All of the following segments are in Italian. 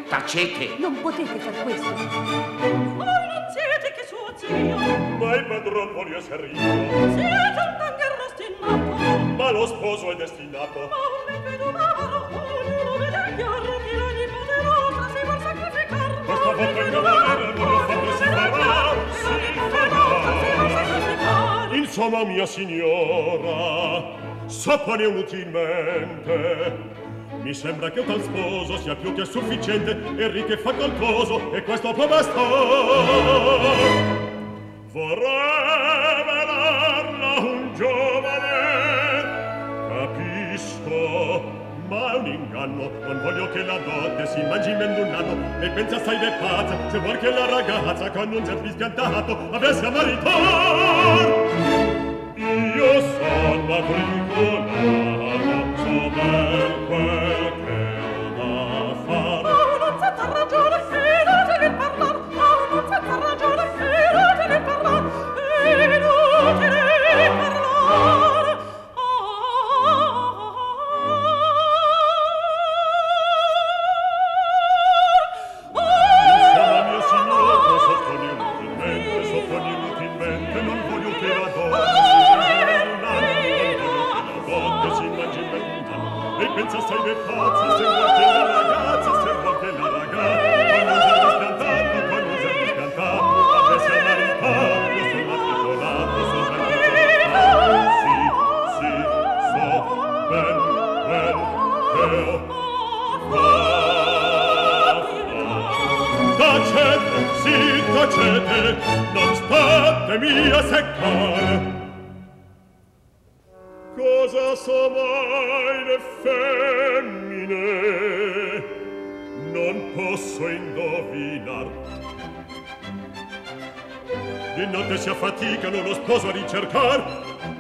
Tacete! Non potete far questo. Voi non siete che suo zio. Ma il padron voglio essere io. Siete un tanghero ostinato. Ma lo sposo è destinato. Ma un vedovaro, ognuno vede chiaro che la nipote nostra si vuol sacrificar. Questa volta il mio volere non lo fatto si farà, si farà. Insomma, mia signora, s'oppone inutilmente. Mi sembra che un tal sposo sia più che sufficiente e ricco e facoltoso, e questo può bastare. Vorrei velarla un giovane, capisco, ma è un inganno. Non voglio che la dote si mangi in meno un anno, e pensa sai le pazza, se vuol che la ragazza con un jet spiantato avesse a maritar. Io son matricolato, so ben quel che ho da far. Non senza ragione, inutile parlar. Non senza ragione, inutile parlar. Inutile parlar. Insomma, mio signore, soffoni inutilmente, non voglio che la donna e pensa sei le pazza, se vuol che la ragazza, se vuol che la ragazza, con un certo spiantato, avesse a maritato, sul matricolato, sul matricolato. Sì, so ben quel che ho tacete, sì, tacete, non statemi a seccare. Cosa so mai le femmine? Non posso indovinar. Di notte si affaticano lo sposo a ricercar,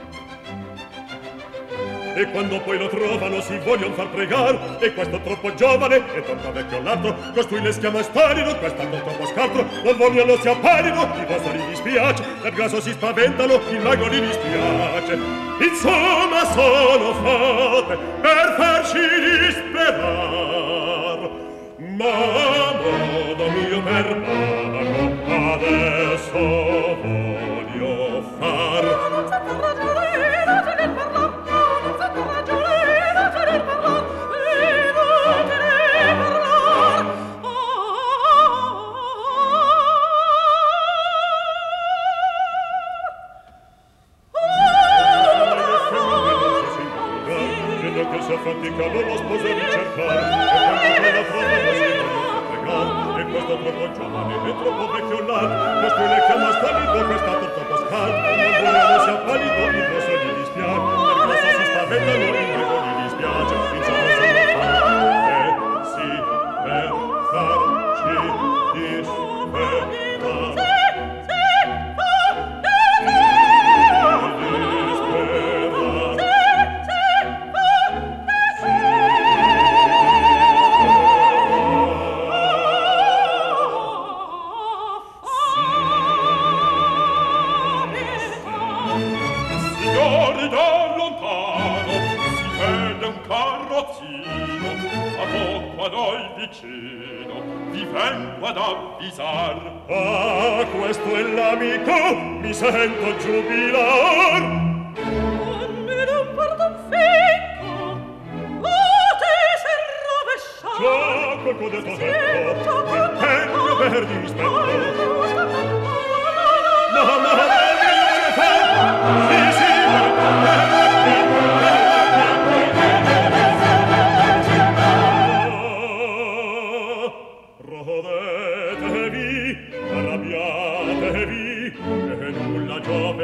e quando poi lo trovano si vogliono far pregar, e questo troppo giovane e troppo vecchio l'altro, costui le schiama sparino, quest'altro troppo scartro, non vogliono si apparino, i vostri gli dispiace, per grasso si spaventano, il mago gli dispiace. Insomma sono fatte per farci disperar, ma modo mio per mago adesso voglio far. Non senza ragione, inutile parlar. Non senza ragione, inutile parlar. Inutile parlar. Vedo che si affaticano lo sposo a ricercare, e quando la trovano si vogliono pregare, e questo troppo giovane e troppo vecchio l'altro, costui le chiama stalido, quest'altro troppo scaldo, non vogliono sia pallido, il rosso gli dispiace, per grasso si spaventano, il mago gli dispiace, insomma sono fatte, sì, per farci disperare. Signori, da lontano si vede un carrozzino a poco a noi vicino, vi vengo ad avvisar. Ah, questo è l'amico, mi sento giubilar. Me non pardon ficco, te si rovesciar. Gioco con detto tempo, il tempo per dispetto. No, sì, rodetevi, arrabbiatevi, e nulla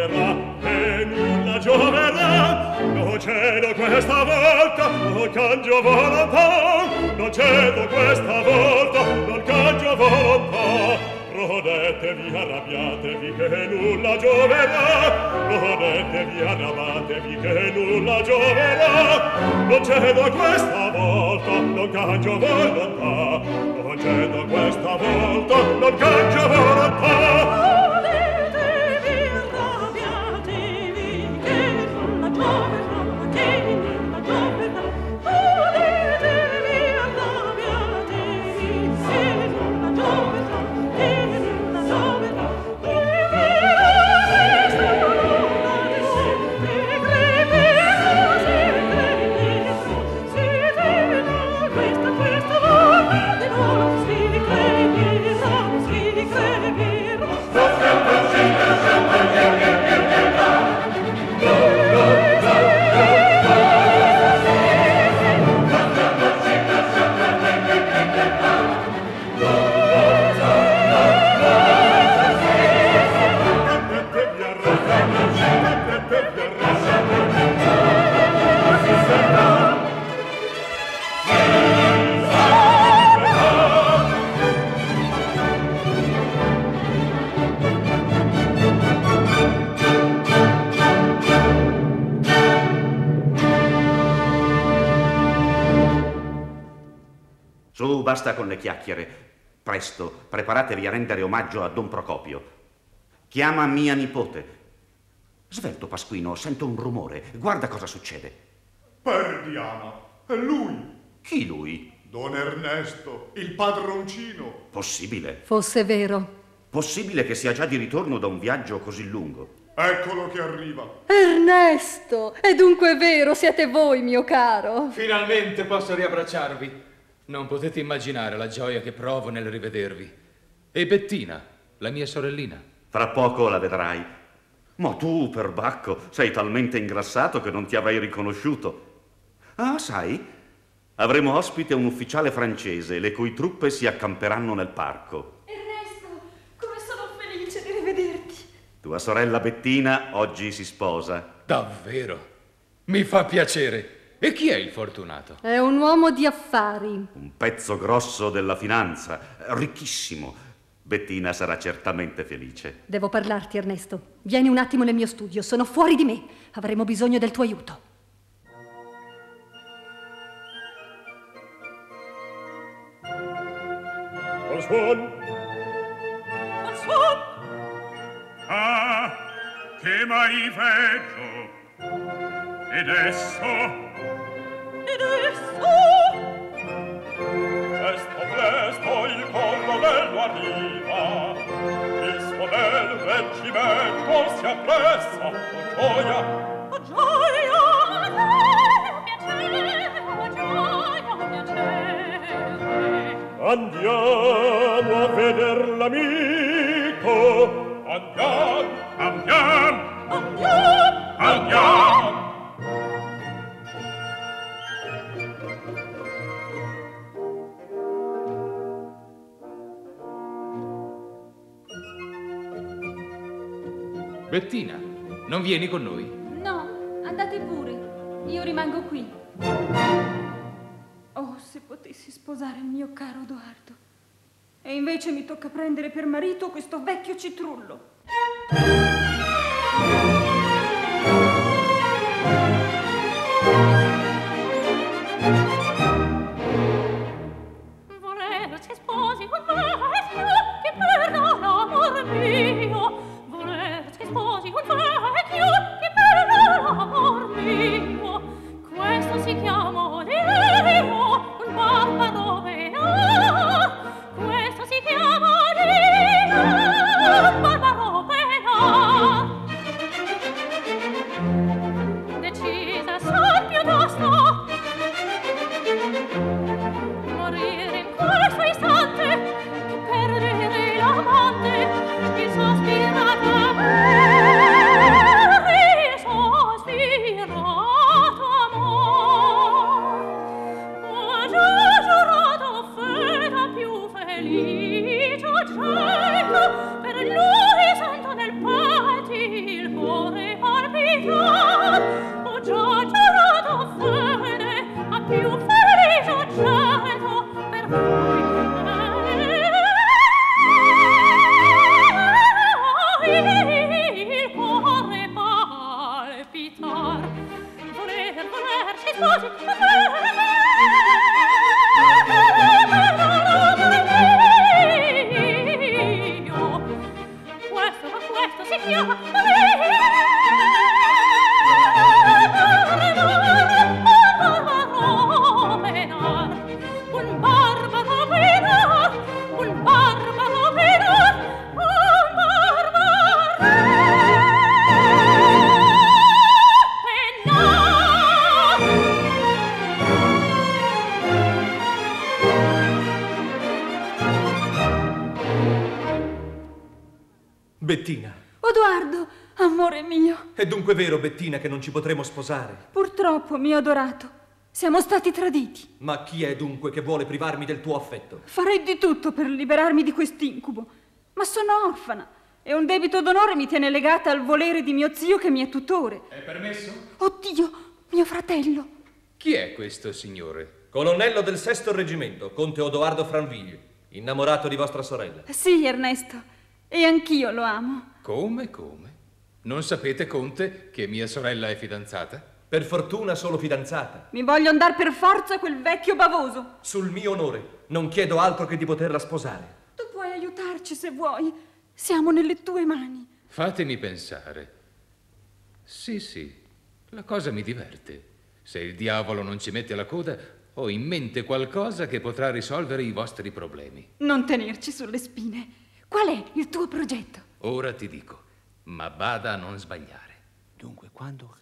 gioverà, non cedo questa volta, non cangio volontà, non cedo questa volta, non cangio volontà. Rodetevi, arrabbiatevi, che nulla gioverà, rodetevi, arrabbiatevi, che nulla gioverà, non cedo questa volta, non cangio volontà, non cedo questa volta, non cangio volontà. Sì. basta con le chiacchiere. Presto, preparatevi a rendere omaggio a Don Procopio. Chiama mia nipote. Svelto, Pasquino, sento un rumore. Guarda cosa succede. Perdiana, è lui. Chi lui? Don Ernesto, il padroncino. Possibile. Fosse vero. Possibile che sia già di ritorno da un viaggio così lungo. Eccolo che arriva. Ernesto! È dunque vero, siete voi, mio caro. Finalmente posso riabbracciarvi. Non potete immaginare la gioia che provo nel rivedervi. E Bettina, la mia sorellina. Fra poco la vedrai. Ma tu, perbacco, sei talmente ingrassato che non ti avrei riconosciuto. Ah, sai? Avremo ospite un ufficiale francese, le cui truppe si accamperanno nel parco. Ernesto, come sono felice di rivederti. Tua sorella Bettina oggi si sposa. Davvero? Mi fa piacere. E chi è il fortunato? È un uomo di affari. Un pezzo grosso della finanza, ricchissimo. Bettina sarà certamente felice. Devo parlarti, Ernesto. Vieni un attimo nel mio studio, sono fuori di me. Avremo bisogno del tuo aiuto. Al suon. Al suon. Ah, che mai veggio. Ed esso. Presto il colonnello arriva, il suo bel reggimento si appressa, Oh gioia, oh piacere, oh gioia, oh piacere. Andiamo a veder l'amico. Andiamo. Bettina, non vieni con noi? No, andate pure. Io rimango qui. Oh, se potessi sposare il mio caro Odoardo. E invece mi tocca prendere per marito questo vecchio citrullo. Volerci sposi con me è più che per l'amor mio. Volerci sposi con me è più che per l'amor mio. Questo si chiama Dio, un barbaro venar. Questo si chiama Dio, un barbaro venar. Decisa son piuttosto morire in questo istante che perdere l'amante, il sospirato amore, il sospirato amore. Ho già giurato feta più felice oggetto, per lui sento nel petto il cuore palpitar. Ho già giurato fede a più felice oggetto, per lui il cuore palpitar. Volerci sposi con io. Questo si chiama Bettina. Odoardo, amore mio. È dunque vero, Bettina, che non ci potremo sposare? Purtroppo, mio adorato, siamo stati traditi. Ma chi è dunque che vuole privarmi del tuo affetto? Farei di tutto per liberarmi di quest'incubo, ma sono orfana e un debito d'onore mi tiene legata al volere di mio zio che mi è tutore. È permesso? Oddio, mio fratello. Chi è questo signore? Colonnello del 6° reggimento, conte Odoardo Franville, innamorato di vostra sorella. Sì, Ernesto, e anch'io lo amo. Come? Non sapete, conte, che mia sorella è fidanzata? Per fortuna solo fidanzata. Mi voglio andare per forza quel vecchio bavoso. Sul mio onore, non chiedo altro che di poterla sposare. Tu puoi aiutarci se vuoi. Siamo nelle tue mani. Fatemi pensare. Sì, la cosa mi diverte. Se il diavolo non ci mette la coda, ho in mente qualcosa che potrà risolvere i vostri problemi. Non tenerci sulle spine. Qual è il tuo progetto? Ora ti dico, ma bada a non sbagliare. Dunque, quando...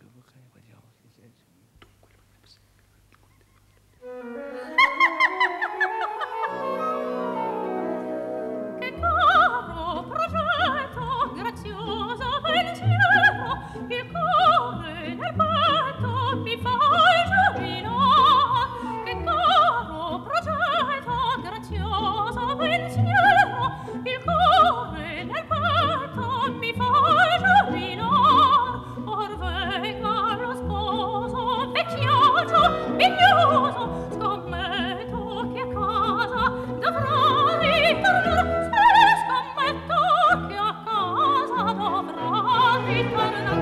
Che caro progetto, grazioso pensiero, il cuore nel petto mi fai giubilar. Che caro progetto, grazioso pensiero, il cuore nel petto mi fai giubilar. Or venga lo sposo vecchiaccio, miglioso, scommetto che a casa dovrà ritornar. Scommetto che a casa dovrà ritornar.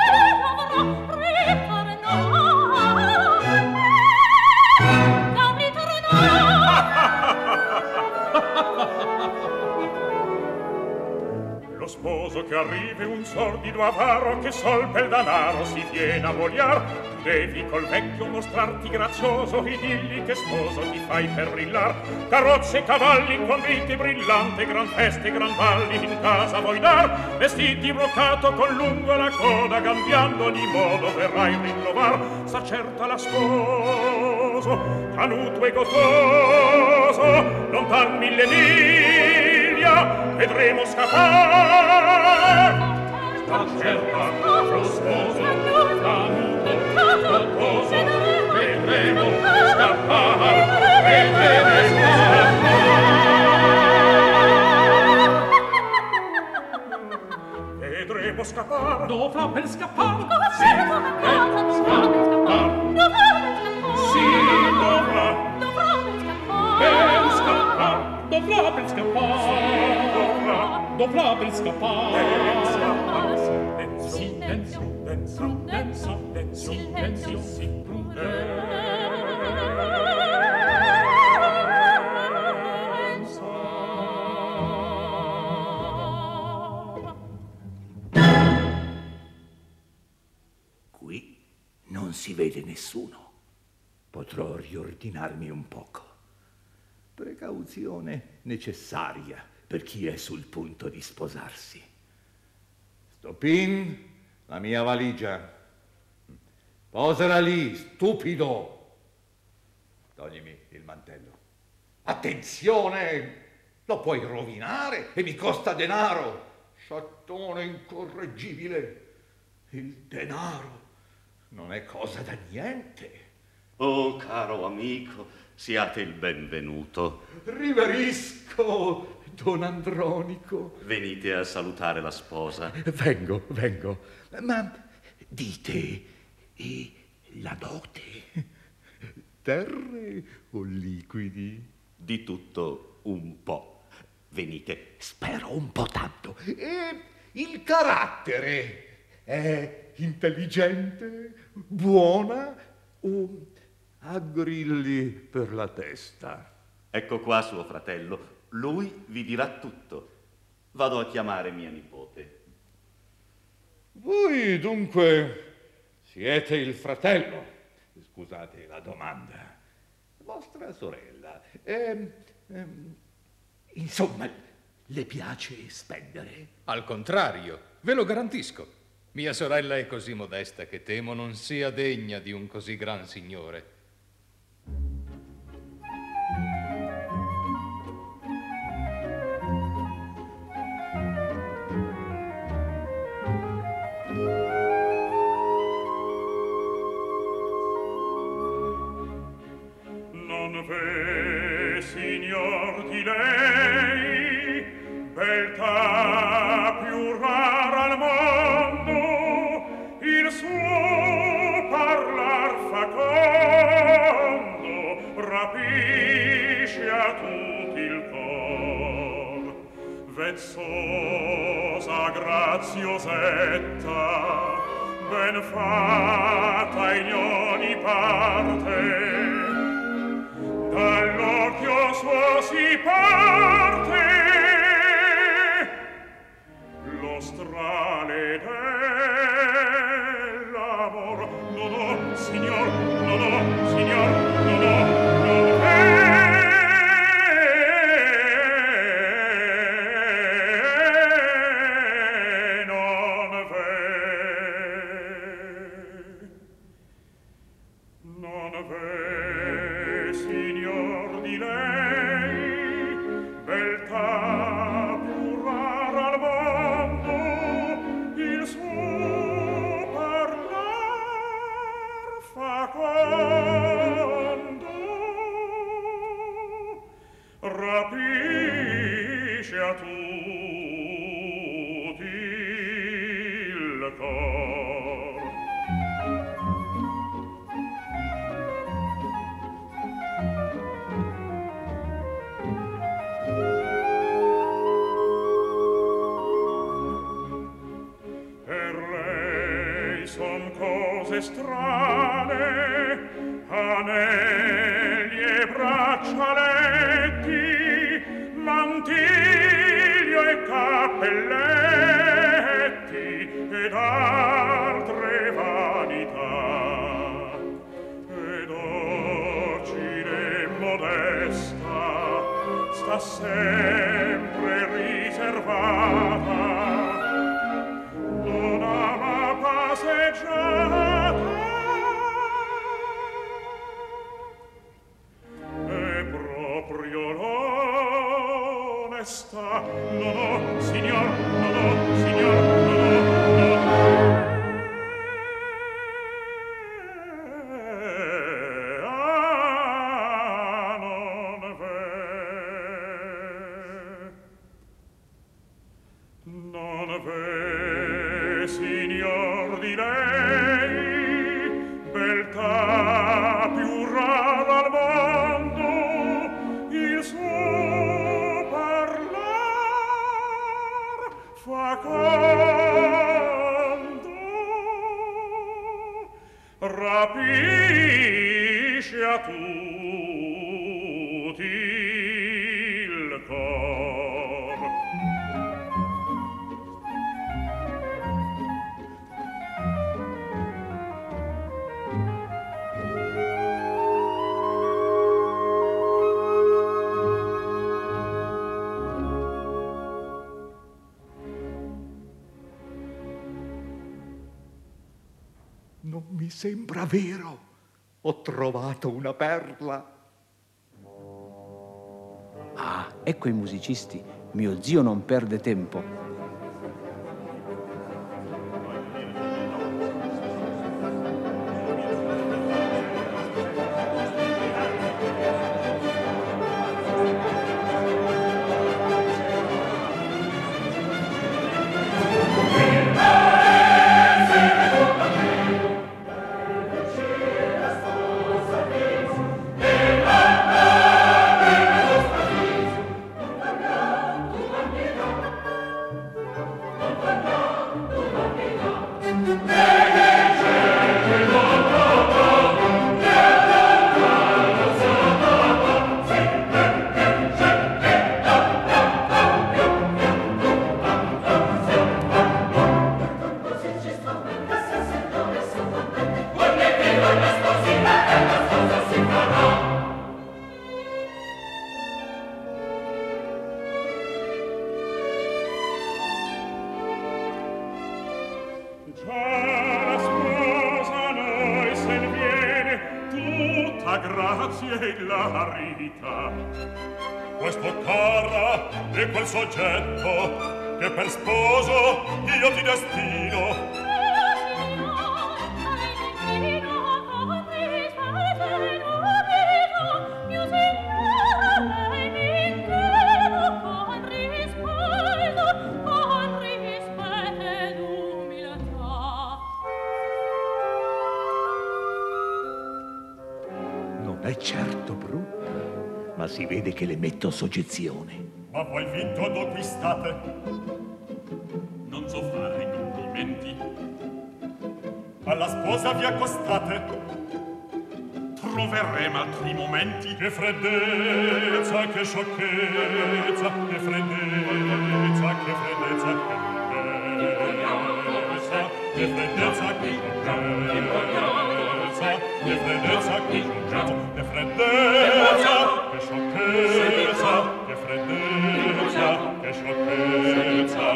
Lo sposo che arrivi un sordido avaro che sol pel danaro si viene a vogliar. Tu devi col vecchio mostrarti grazioso e digli che sposo ti fai per brillar. Carrozze e cavalli con viti brillante, gran feste, gran balli in casa vuoi dar. Vestiti brocato con lungo la coda, cambiando ogni modo verrai rinnovar. Sta certa la sposo, canuto e gotoso, lontan mille miglia vedremo scappar. Sta certa lo sposo, canuto e gotoso, vedremo scappar. Vedremo scappar. Vedremo scappar. Dovrà per scappar. Sì, dovrà. Per scappar. Dovrà per scappar. Dovrà per scappar. Silenzio, silenzio, silenzio, silenzio. Qui non si vede nessuno. Potrò riordinarmi un poco. Precauzione necessaria per chi è sul punto di sposarsi. Stopin, la mia valigia. Posala lì, stupido. Toglimi il mantello. Attenzione! Lo puoi rovinare e mi costa denaro. Sciattone incorreggibile. Il denaro non è cosa da niente. Oh, caro amico, siate il benvenuto. Riverisco, don Andronico. Venite a salutare la sposa. Vengo. Ma dite, e la dote? Terre o liquidi? Di tutto un po'. Venite. Spero un po' tanto. E il carattere? È intelligente, buona o ha grilli per la testa? Ecco qua suo fratello. Lui vi dirà tutto. Vado a chiamare mia nipote. Voi dunque siete il fratello? Scusate la domanda. Vostra sorella. Insomma, le piace spendere? Al contrario, ve lo garantisco. Mia sorella è così modesta che temo non sia degna di un così gran signore. Non v'è, signor di lei, beltà più rara al mondo, il suo parlar facondo rapisce a tutti il cor. Vezzosa graziosetta, ben fatta in ogni parte, dall'occhio suo si parte lo strale dell'amor. No, no, signor, no, no, signor, no, no, non è. Rapisce a tutti il cor. Per lei son cose strane, anelli e braccialetti, mantiglio e cappelletti ed altre vanità, ed orcine modesta sta sempre riservata, non ama passeggiata e proprio l'onesta. No, no, signor, no, no, signor, no, no, no. Non v'è, signor, di lei beltà più rara al mondo, il suo parlar facondo rapisce a tutti il cor. Non mi sembra vero. Ho trovato una perla. Ah, ecco i musicisti. Mio zio non perde tempo. Questo cara è quel soggetto che per sposo io ti destino. Non è certo brutta, ma si vede che le metto soggezione. Ma voi vinto ad acquistate? Non so fare complimenti. alla sposa vi accostate. Troveremo altri momenti. Che freddezza, che sciocchezza, che freddezza, che freddezza, che freddezza, che sciocchezza, che freddezza, che sciocchezza, che freddezza, che sciocchezza, che freddezza, che sciocchezza.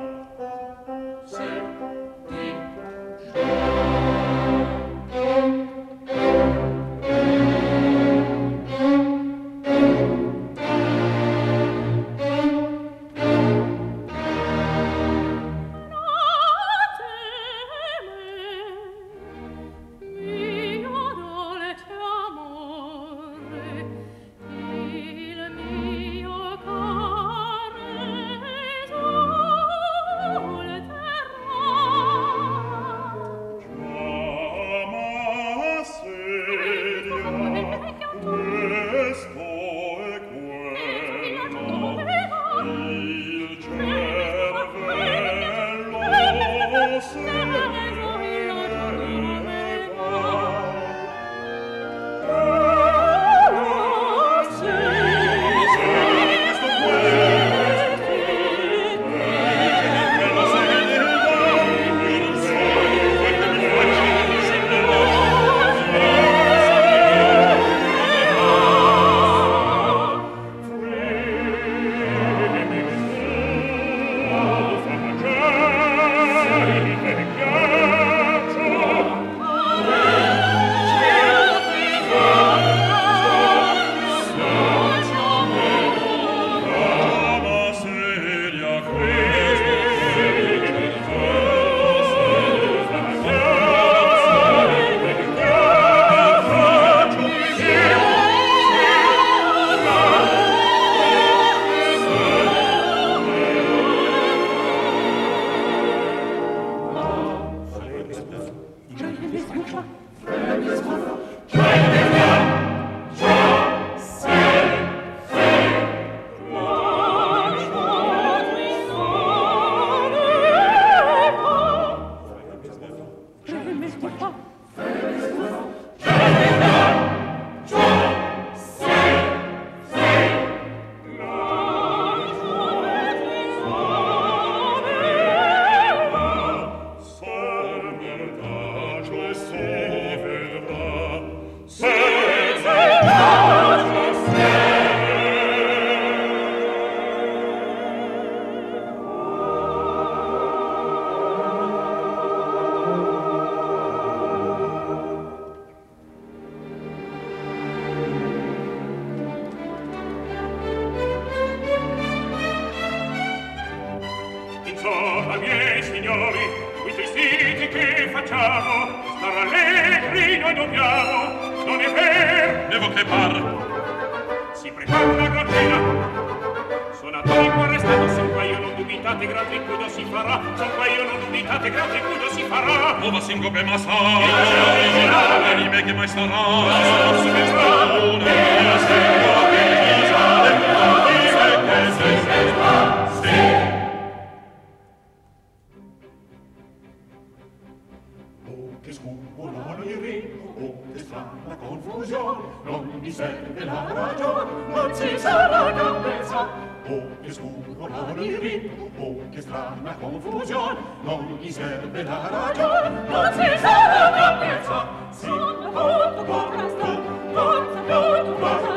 Insomma, miei signori, qui tristiti che facciamo, star allegri noi dobbiamo, non è vero? Devo che par. Si prepara una gran cena, sonatori qua arrestato, son qua io non dubitate, gran tripudo si farà, son qua io non dubitate, gran tripudo si farà. Ova sincope ma sa, anime che mai sarà, si mestone, sincope isale, sì. Che scumolano il ritmo, che strana confusione, non mi serve la ragione, non si sa la campezza. Oh, che scumolano il ritmo, che strana confusione, non mi serve la ragione, non si sa la campezza. Sì, appunto, contrasto, non saputo,